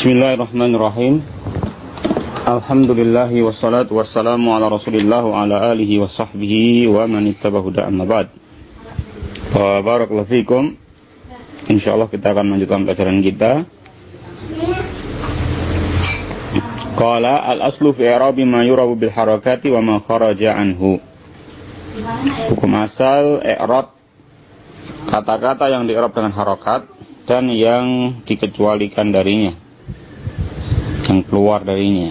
Bismillahirrahmanirrahim. Alhamdulillahi wassalatu wassalamu ala rasulillah wa ala alihi wa sahbihi wa man ittabahu da amma ba'd. Barakallahu fikum. Insyaallah kita akan melanjutkan pelajaran kita. Qala al-aslu fi i'rabi ma yurabu bil harakati wa ma kharaja anhu. Hukum asal i'rab kata-kata yang di-i'rab dengan harakat dan yang dikecualikan darinya, yang keluar darinya.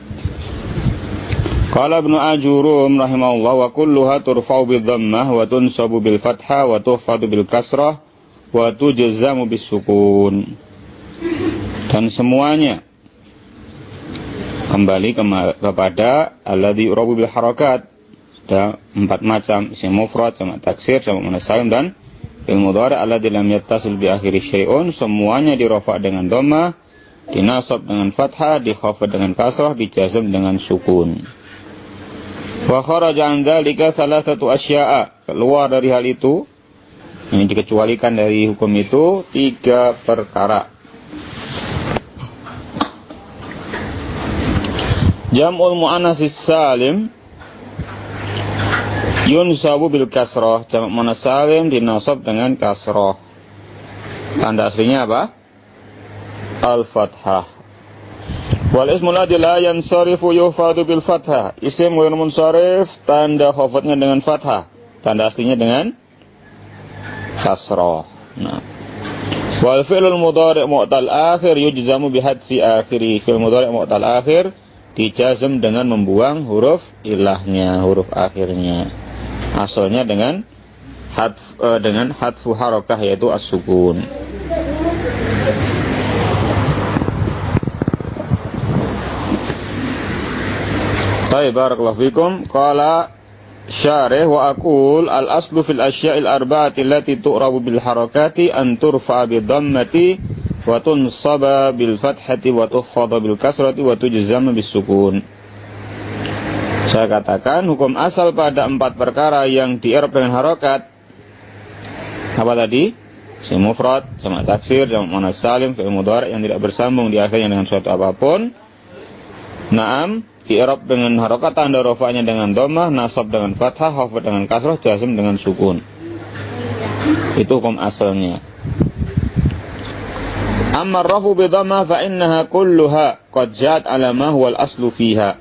Qala Ibnu Ajurum rahimahullah wa kulluha turfa'u bil dhammah wa tunsabu bil fathah wa tuhfadu bil kasrah wa tujzamu bis sukun. Dan semuanya kembali kepada alladzi yurabu bil harakat. Ada 4 macam: isim mufrad, jamak taksir, jamak muannas salim, dan fil mudhari' alladzi lam yattasil bi akhiri syai'un. Semuanya dirafa dengan dhammah, dinasab dengan fathah, dikhafad dengan kasrah, dijazm dengan sukun. Wa kharaja an dzalika salasatu asya'a. Keluar dari hal itu, ini dikecualikan dari hukum itu 3 perkara. Jam'ul muannatsis salim yunsabu bil kasrah. Jamak muannas salim dinasab dengan kasrah. Tanda aslinya apa? Al-fathah. Wal ismu ladzi la yansarifu yufadu bil fathah. Isim ghairu munsharif, tanda khafadnya dengan fathah, tanda aslinya dengan kasrah. Nah. Wal fi'lul mudhari' mu'tal akhir yujzamu bi hadfi akhiri. Fi'il mudhari' mu'tal akhir dijazm dengan membuang huruf ilahnya, huruf akhirnya. Asalnya dengan hadfu harakah, yaitu as-sukun. Baik, barakallahu fikum. Qala syarih wa aqul al-aslu fil asya'il arba'ati allati tu'rabu bil harakati an turfa'a bi dhammati wa tunsaba bil fathati wa tukhfada bil kasrati wa tujzama bis sukun. Saya katakan hukum asal pada 4 perkara yang di-i'rab dengan harakat. Apa tadi? Isim mufrad, jamak taksir, jamak muannas salim, fi'il mudhari' yang tidak bersambung di akhirnya dengan suatu apapun. Naam, di-i'rab dengan harakat, tanda rafa'nya dengan dhammah, nasab dengan fathah, khafd dengan kasrah, jazm dengan sukun. Itu hukum asalnya. Amma ar-rafu bi dhammah fa innaha kulluha qad ja'at ala ma huwa al-aslu fiha.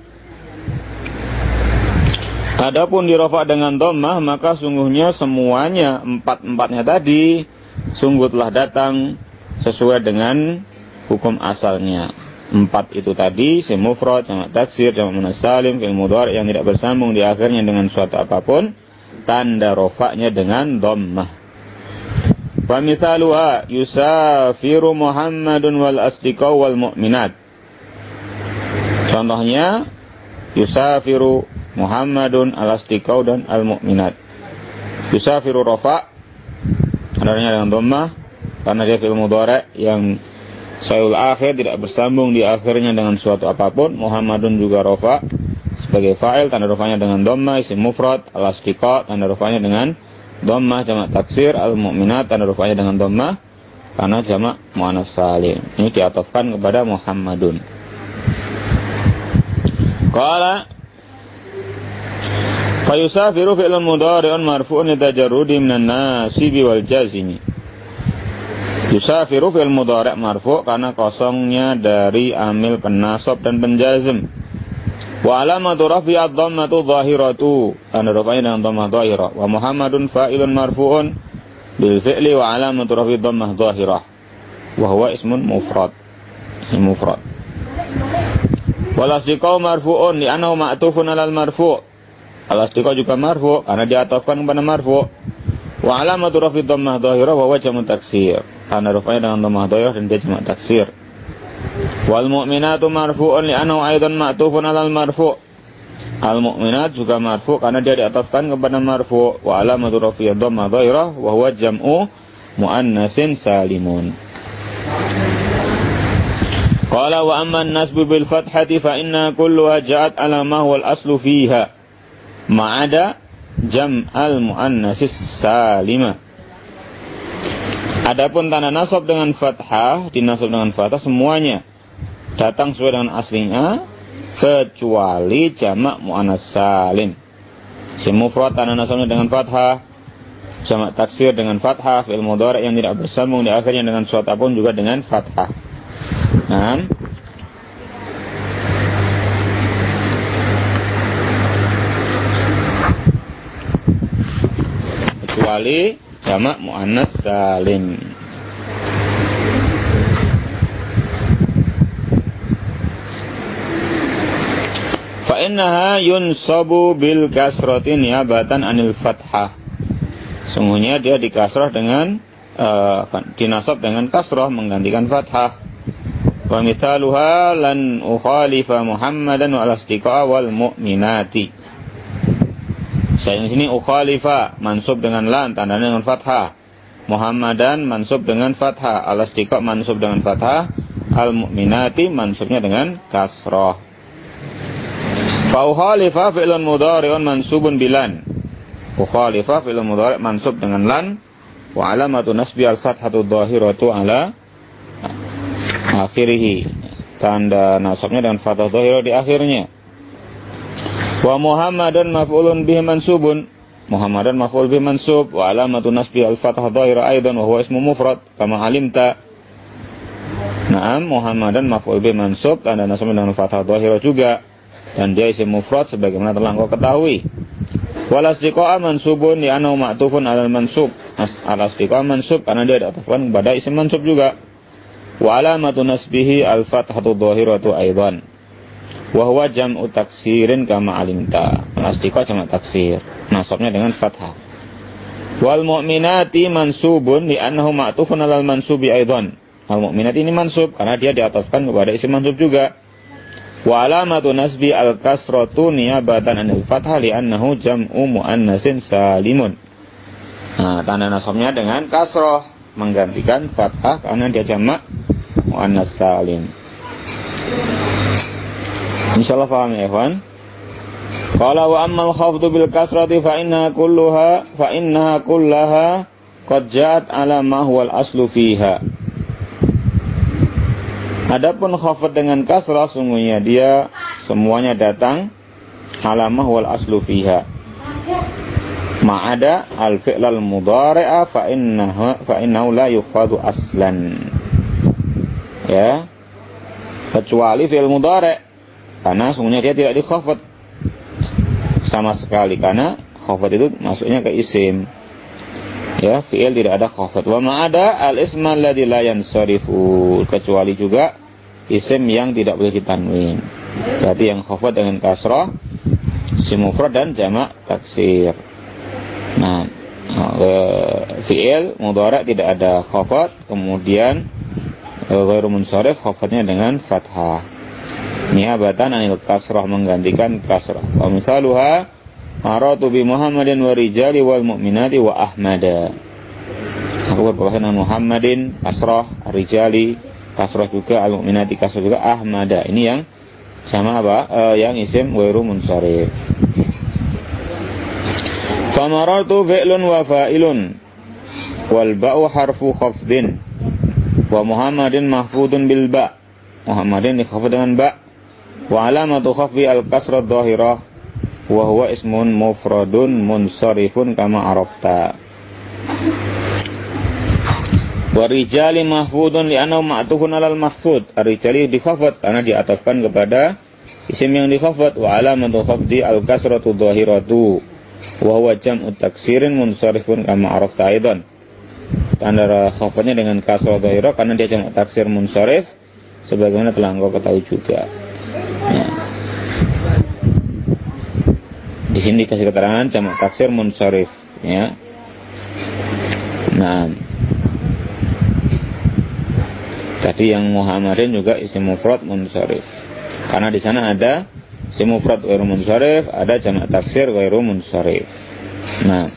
Adapun dirafa dengan dhammah, maka sungguhnya semuanya 4-4-nya tadi sungguh telah datang sesuai dengan hukum asalnya. 4 itu tadi, isim mufrad, jamak taksir, jamak muannas salim, fi'il mudhari' yang tidak bersambung di akhirnya dengan suatu apapun, tanda rafa'nya dengan dhammah. Wa mithaluha yusafiru Muhammadun wal asdiqa wal mu'minat. Contohnya yusafiru Muhammadun, al-asdiqau, dan al-mu'minat. Yusafiru rafa' adanya dengan dhammah karena dia fi'il mudhari' yang sahihul akhir, tidak bersambung di akhirnya dengan suatu apapun. Muhammadun juga rafa' sebagai fa'il, tanda rafa'nya dengan dhammah. Isim mufrad, al-asdiqa, tanda rafa'nya dengan dhammah. Jamak taksir, al-mu'minat, tanda rafa'nya dengan dhammah karena jamak muannas salim. Ini diatofkan kepada Muhammadun. Qala fayusafiru fi'lun mudhari'un marfu'un litajarrudi minan nasibi wal jazimi. Yusafiru fi'il mudhari' marfu' karena kosongnya dari amil penasab dan penjazm. Wa alamatu rafi'i ad-dhammatu dhahiratu, tanda rafa'nya dengan dhammah dhahirah. Wa Muhammadun fa'ilun marfu'un bil fi'li wa alamatu rafi'i dhammah dhahirah. Wa huwa ismun mufrad. Ism mufrad. Wal asdiqau marfu'un li'annahu ma'tufun 'alal marfu'. Al-asdiqa juga marfu' karena diatofkan kepada marfu'. Wa alamatu rafi dhammah dhahirah wa huwa jamak taksir. Karena rafa'nya dengan dhammah dhahirah dan dia jamak taksir. Wal mu'minatu marfu'un li'annahu aidan ma'tufun 'alal marfu'. Al-mu'minat juga marfu' karena dia diatofkan kepada marfu'. Wa alamatu rafi dhammah dhahirah wa huwa jam'u muannatsin salimun. Qala wa amma an-nasbu bil fathati fa inna kulluha ja'at 'ala ma huwa al-aslu fiha. Ma'ada jam'al muannatsis salimah. Adapun tanda nasab dengan fathah, dinasab dengan fathah semuanya datang sesuai dengan aslinya kecuali jamak muannas salim. Isim mufrad tanda nasabnya dengan fathah, jamak taksir dengan fathah, fi'il mudhari' yang tidak bersambung di akhirnya dengan suatu apapun juga dengan fathah. Nah, kecuali jamak muannas salim. Fa innaha yunsabu bil kasrati niyabatan anil fathah. Sungguhnya dia dikasrah dengan dinasab dengan kasrah menggantikan fathah. Wa mithaluha lan ukhalifa Muhammadan wa al-astiqa wal mu'minati. Saya di sini ukhalifa mansub dengan lan tandanya dengan fathah. Muhammadan mansub dengan fathah, al-astiqa mansub dengan fathah, al-mu'minati mansubnya dengan kasrah. Fa ukhalifa fi'lun mudhari'un mansubun bilan. Ukhalifa fi'lun mudhari' mansub dengan lan wa alamatu nasbi al-fathatu dhahiratu ala akhirih. Tanda nasabnya dengan fathah dhahirah di akhirnya. Wa Muhammadan maf'ulun bihi mansubun. Muhammadan maf'ul bihi mansub wa alamatu nasbi al-fathah dhahira aidan wa huwa ismu mufrad kama alimta. Naam, Muhammadan maf'ul bihi mansub tanda nasabnya dengan fathah dhahira juga dan dia isim mufrad sebagaimana telah engkau ketahui. Wal astiqa mansubun li annahu ma'tufun 'alal mansub. Al astiqa mansub karena dia diatafkan kepada isim mansub juga. Wa alamatu nasbihi al-fathatu dhahiratu aidan. Wa huwa jam'u taksirin kama alimta. Al-astiqa jamak taksir. Nasabnya dengan fathah. Wal mu'minati mansubun li'annahu ma'tufun 'alal mansubi aidan. Al-mu'minati ini mansub karena dia diatafkan kepada isim mansub juga. Wa alamatu nasbi al-kasratu niyabatan 'anil fathah li'annahu jam'u muannatsin salimun. Nah, tanda nasabnya dengan kasrah menggantikan fathah karena dia jamak muannats salim. Insyaallah paham ya, ikhwan. Qala wa ammal khafdu bil kasrati fa innaha kullaha qad ja'at ala ma huwal aslu fiha. Adapun khafd dengan kasrah sungguhnya dia semuanya datang ala ma huwal aslu fiha. Ma'ada al-fi'lal mudhari'a fa innahu la yukhfadu aslan. Ya. Kecuali fi'il mudhari'. Karena sungguhnya dia tidak dikhafad sama sekali karena khafad itu masuknya ke isim. Ya, fi'il tidak ada khafad. Wa ma'ada al-isma alladhi la yansarifu, kecuali juga isim yang tidak boleh ditanwin. Berarti yang khafad dengan kasrah, isim mufrad dan jamak taksir. Nah, fi'il mudhari' tidak ada khafad, kemudian ghairu munsharif khafadnya dengan fathah. Niyabatan anil kasrah menggantikan kasrah. Wa misaluha maratu bi Muhammadin wa rijali wal mu'minati wa ahmada. Aku berpapasan dengan Muhammadin kasrah, rijali kasrah juga, al mu'minati kasrah juga, ahmada. Ini yang sama apa? Yang isim ghairu munsharif. Fa maratu fi'lun wa fa'ilun wal ba'u harfu khafdin wa Muhammadin mahfudun bil ba'. Muhammadin dikhafad dengan ba'. Wa alamatu khafdi al-kasrah dhahirah wa huwa ismun mufradun munsharifun kama arafta. Wa rijali mahfudun li'annahu ma'tufun 'alal mahfud. Ar-rijali dikhafad karena diatafkan kepada isim yang dikhafad. Wa alamatu khafdi al-kasratu dhahiratu wa huwa jam'u taksirin munsharifun kama arafta aidan. Tanda khafadnya dengan kasrah dhahirah karena dia jamak taksir munsharif sebagaimana telah engkau ketahui juga. Ya. Di sini dikasih keterangan jamak taksir munsharif, ya. Nah, tadi yang Muhammadin juga isim mufrad munsharif. Karena di sana ada isim mufrad ghairu munsharif, ada jamak taksir ghairu munsharif. Nah,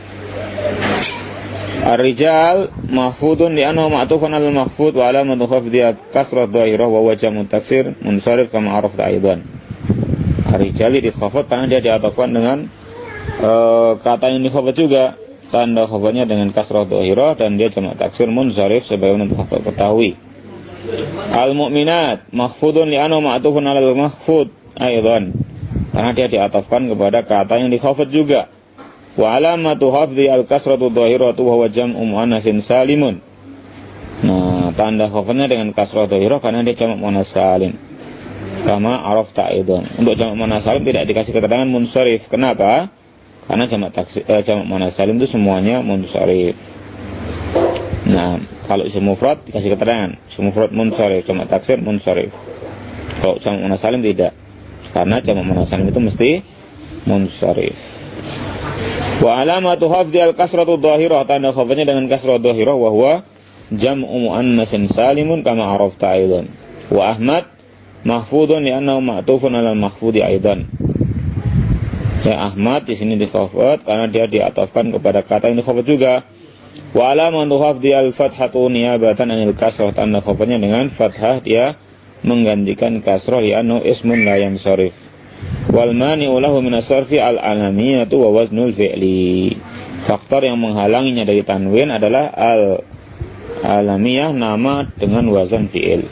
ar-rijal mahfudun li'annahu ma'tufun 'alal mahfud wa alamatu khafdihi kasrah dhahirah wa huwa jamu taksir munsharif kama arafta aidan. Ar-rijali dikhafad karena dia diatafkan dengan kata yang dikhafad juga. Tanda khafadnya dengan kasrah dhahirah dan dia jamak taksir munsharif sebagaimana telah kita ketahui. Al-mu'minat mahfudun li'annahu ma'tufun 'alal mahfud aidan. Karena dia diatafkan kepada kata yang dikhafad juga. Wa alamatu hafdhi al-kasratu dhahiratu wa huwa jam'u muannatsin salimun. Nah, tanda khafadnya dengan kasrah dhahirah karena dia jamak muannas salim. Kama arafta aidan. Untuk jamak muannas salim tidak dikasih keterangan munsharif. Kenapa? Karena jamak muannas salim itu semuanya munsharif. Nah, kalau isim mufrad dikasih keterangan, isim mufrad munsharif, jamak taksir munsharif. Kalau jamak muannas salim tidak. Karena jamak muannas salim itu mesti munsharif. Wa alamatu hafdhi al-kasratu dhahirah, tanda khafadnya dengan kasrah dhahirah wa huwa jam'u muannatsin salimun kama arafta aidan. Wa Ahmad mahfudun li'annahu ma'tufun 'alal mahfudi aidan. Ya, Ahmad di sini dikhafad karena dia diatafkan kepada kata yang dikhafad juga. Wa alamatu hafdhi al-fathatu niyabatan 'anil kasrah, tanda khafadnya dengan fathah dia menggantikan kasrah li'annahu ismun la yansharif. Wal mani'u lahu min as-sarfi al-alamiyatu wa waznul fi'li. Faktor yang menghalanginya dari tanwin adalah al-alamiyah, nama dengan wazan fi'il.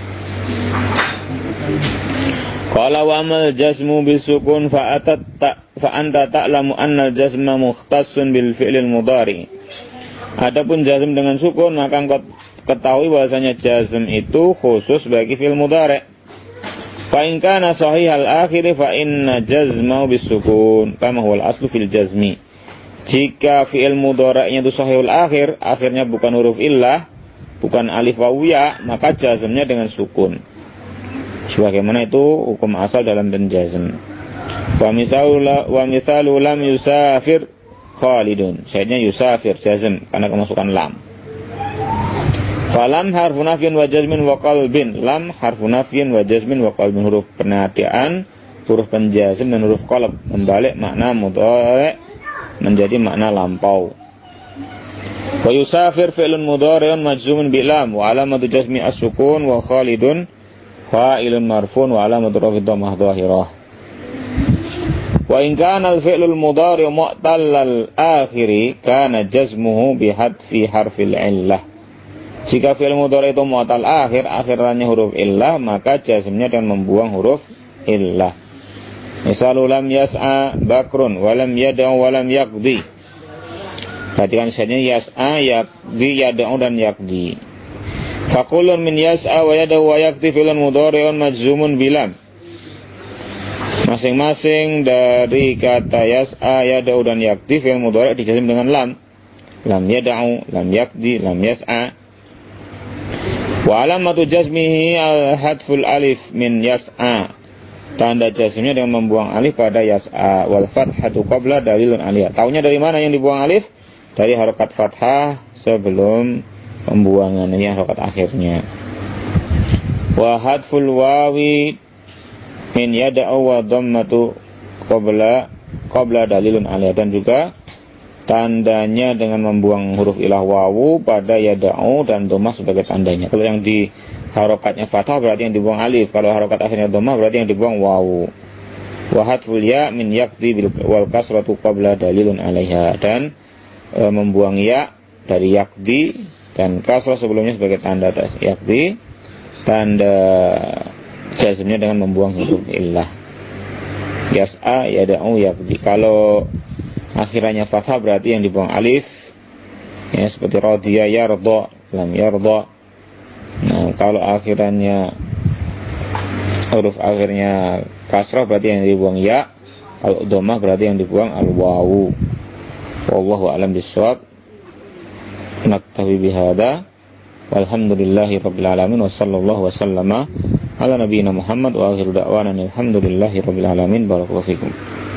Qala wa amal jazmu bisukun fa anta ta'lamu anna al-jazma mukhtassun bil fi'lil mudhari. Adapun jazm dengan sukun, maka engkau ketahui bahwasanya jazm itu khusus bagi fi'il mudhari. Fa in kana sahihal akhir fa inna jazmahu bisukun kama huwal aslu fil jazmi. Jika fi'il mudhari'nya itu sahihul akhir, akhirnya bukan huruf illah, bukan alif waw ya, maka jazmnya dengan sukun. Sebagaimana itu hukum asal dalam jazm. Wa misalu lam yusafir Khalidun. Syahidnya yusafir jazm karena kemasukan lam. Falam harfu nafyin wa jazmin wa qalbin. Lam harfu nafyin wa jazmin wa qalbin, huruf penatian, huruf penjazm dan huruf qalb, membalik makna mudhari' menjadi makna lampau. Wa yusafir fi'lun mudhari'un majzumun bi lam wa alamatu jazmi as-sukun wa Khalidun fa'ilun marfun wa alamatu raf'i dhammah dhahirah. Wa in kana al-fi'lul mudhari' mu'tallal akhiri kana jazmuhu bi hadfi harfil illah. Jika fi'il mudhari' itu mu'tal akhir, akhirannya huruf illah, maka jazmnya dengan membuang huruf illah. Misalu lam yas'a bakrun wa lam yad'u wa lam yaqdi. Perhatikan syahidnya yas'a, yaqdi, yad'u dan yaqdi. Faqulun min yas'a wa yad'u wa yaqdi fi'lun mudhari'un majzumun bilam. Masing-masing dari kata yas'a, yad'u dan yaqdi fi'il mudhari' dijazm dengan lam. Lam yad'u, lam yaqdi, lam yas'a. Wa alamatu jazmihi al-hadful alif min yas'a. Tanda jazmnya dengan membuang alif pada yas'a. Wal fathatu qabla dalilun aliyah. Taunya dari mana yang dibuang alif? Dari harokat fathah sebelum pembuangan, ini harokat akhirnya. Wa hadful wawi min yada'u wa dhammatu qabla dalilun aliyah. Dan juga tandanya dengan membuang huruf ilah wawu pada yada'u dan dhammah sebagai tandanya. Kalau yang di harokatnya fathah berarti yang dibuang alif. Kalau harokat akhirnya dhammah berarti yang dibuang wawu. Wa hadful ya min yaqdi wal kasratu qabla dalilun alaiha. Dan membuang ya dari yaqdi dan kasrah sebelumnya sebagai tanda yaqdi. Tanda jazmnya dengan membuang huruf illah. Yas'a, yada'u, yaqdi. Kalau akhirannya fathah berarti yang dibuang alif, ya, seperti radiya, yarda, lam yarda. Nah, kalau akhirannya huruf akhirnya kasrah berarti yang dibuang ya. Kalau dhammah berarti yang dibuang al-wawu. Wallahu a'lam bishawab. Naktafi bihada. Walhamdulillahi rabbil alamin wa sallallahu wa sallama ala nabiyyina Muhammad wa akhiru da'wana alhamdulillahi rabbil alamin. Barakallahu fikum.